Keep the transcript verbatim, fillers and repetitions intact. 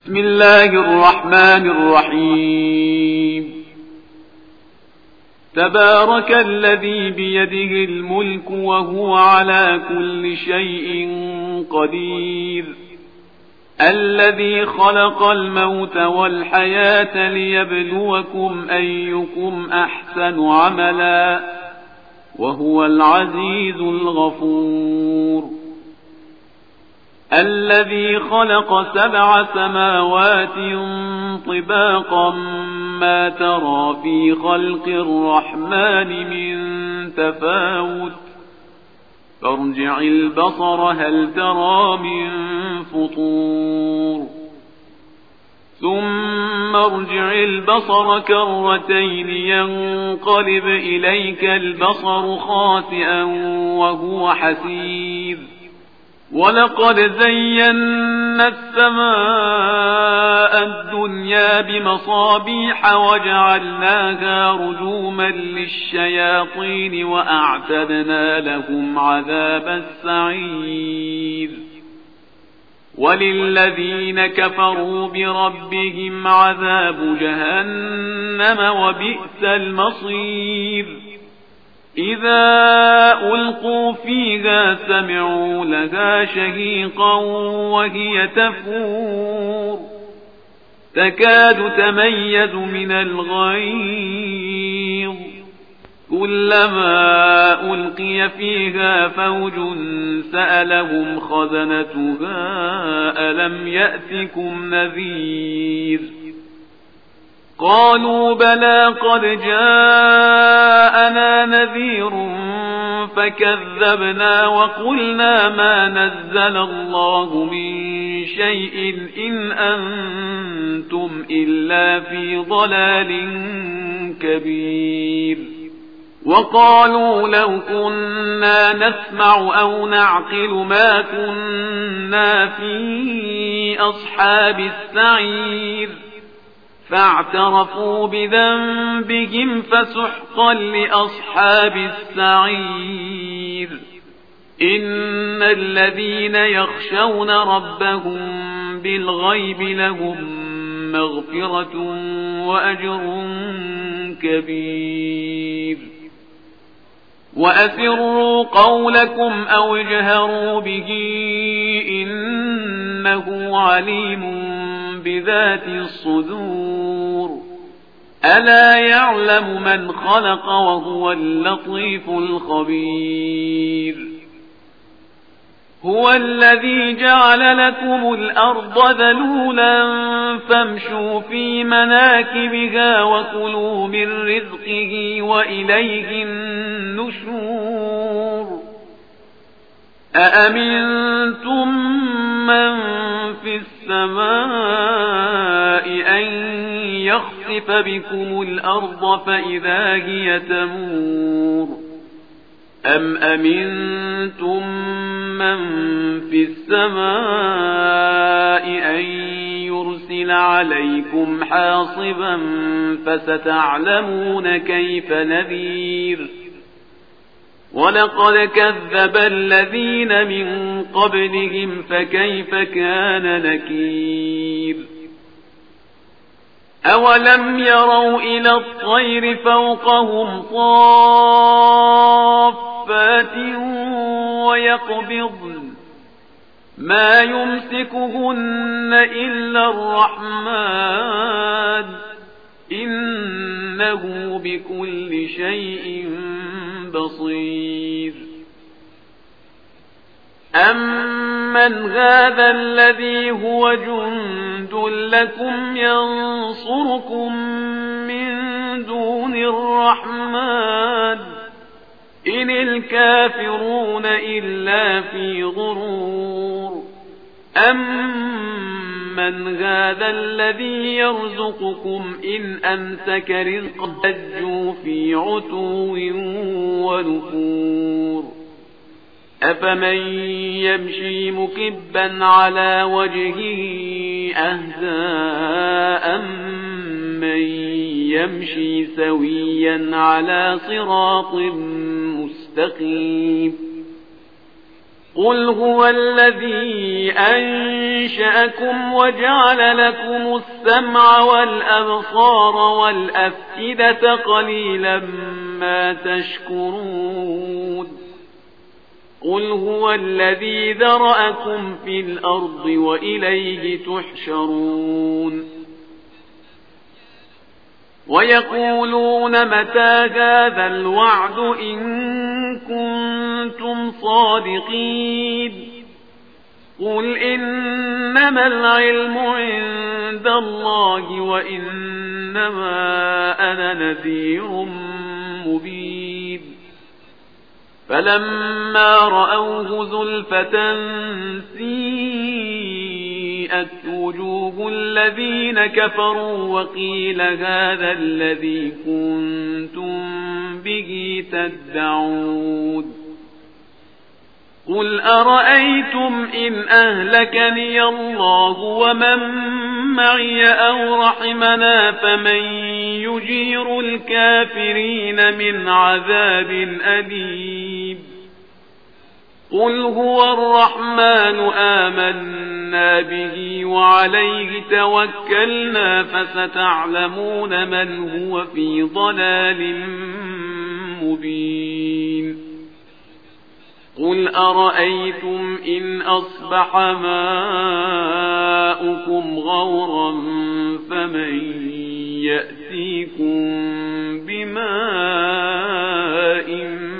بسم الله الرحمن الرحيم. تبارك الذي بيده الملك وهو على كل شيء قدير، الذي خلق الموت والحياة ليبلوكم أيكم أحسن عملا، وهو العزيز الغفور. الذي خلق سبع سماوات طباقا ما ترى في خلق الرحمن من تفاوت، فارجع البصر هل ترى من فطور، ثم ارجع البصر كرتين ينقلب إليك البصر خاسئا وهو حسير. ولقد زينا السماء الدنيا بمصابيح وجعلناها رجوما للشياطين وأعتدنا لهم عذاب السعير. وللذين كفروا بربهم عذاب جهنم وبئس المصير. إذا ألقوا فيها سمعوا لها شهيقا وهي تفور، تكاد تميز من الغيظ، كلما ألقي فيها فوج سألهم خزنتها ألم يأتكم نذير؟ قالوا بلى قد جاءنا نذير فكذبنا وقلنا ما نزل الله من شيء إن أنتم إلا في ضلال كبير. وقالوا لو كنا نسمع أو نعقل ما كنا في أصحاب السعير، فاعترفوا بذنبهم فسحقا لأصحاب السعير. إن الذين يخشون ربهم بالغيب لهم مغفرة وأجر كبير. وأسروا قولكم أو اجهروا به إنه عليم بذات الصدور. ألا يعلم من خلق وهو اللطيف الخبير. هو الذي جعل لكم الأرض ذلولا فامشوا في مناكبها وكلوا من رزقه وإليه النشور. أأمنتم من في السماء أن يخسف بكم الأرض فإذا هي تمور، أم أمنتم من في السماء أن يرسل عليكم حاصبا فستعلمون كيف نذير. ولقد كذب الذين من قبلهم فكيف كان نكير. أولم يروا إلى الطير فوقهم صافات ويقبضن ما يمسكهن إلا الرحمن إنه بكل شيء بصير. أمن هذا الذي هو جند لكم ينصركم من دون الرحمن إن الكافرون إلا في غرور. أمن هذا الذي يرزقكم إن أمسك رزقه لجوا في عتو ونفور. أفمن يمشي مكبا على وجهه أهدى أمن يمشي سويا على صراط مستقيم. قل هو الذي أنشأكم وجعل لكم السمع والأبصار والأفئدة قليلا ما تشكرون قل هو الذي ذرأكم في الأرض وإليه تحشرون ويقولون متى هذا الوعد إن كنتم صادقين قل إنما العلم عند الله وإنما أنا نذير مبين فلما رأوه زلفة سيئت وجوه الذين كفروا وقيل هذا الذي كنتم به تدعون قل أرأيتم إن أهلكني الله ومن معي أو رحمنا فمن يجير الكافرين من عذاب أليم قل هو الرحمن آمنا به وعليه توكلنا فستعلمون من هو في ضلال مبين قل أرأيتم إن أصبح ماؤكم غورا فمن يأتيكم بماء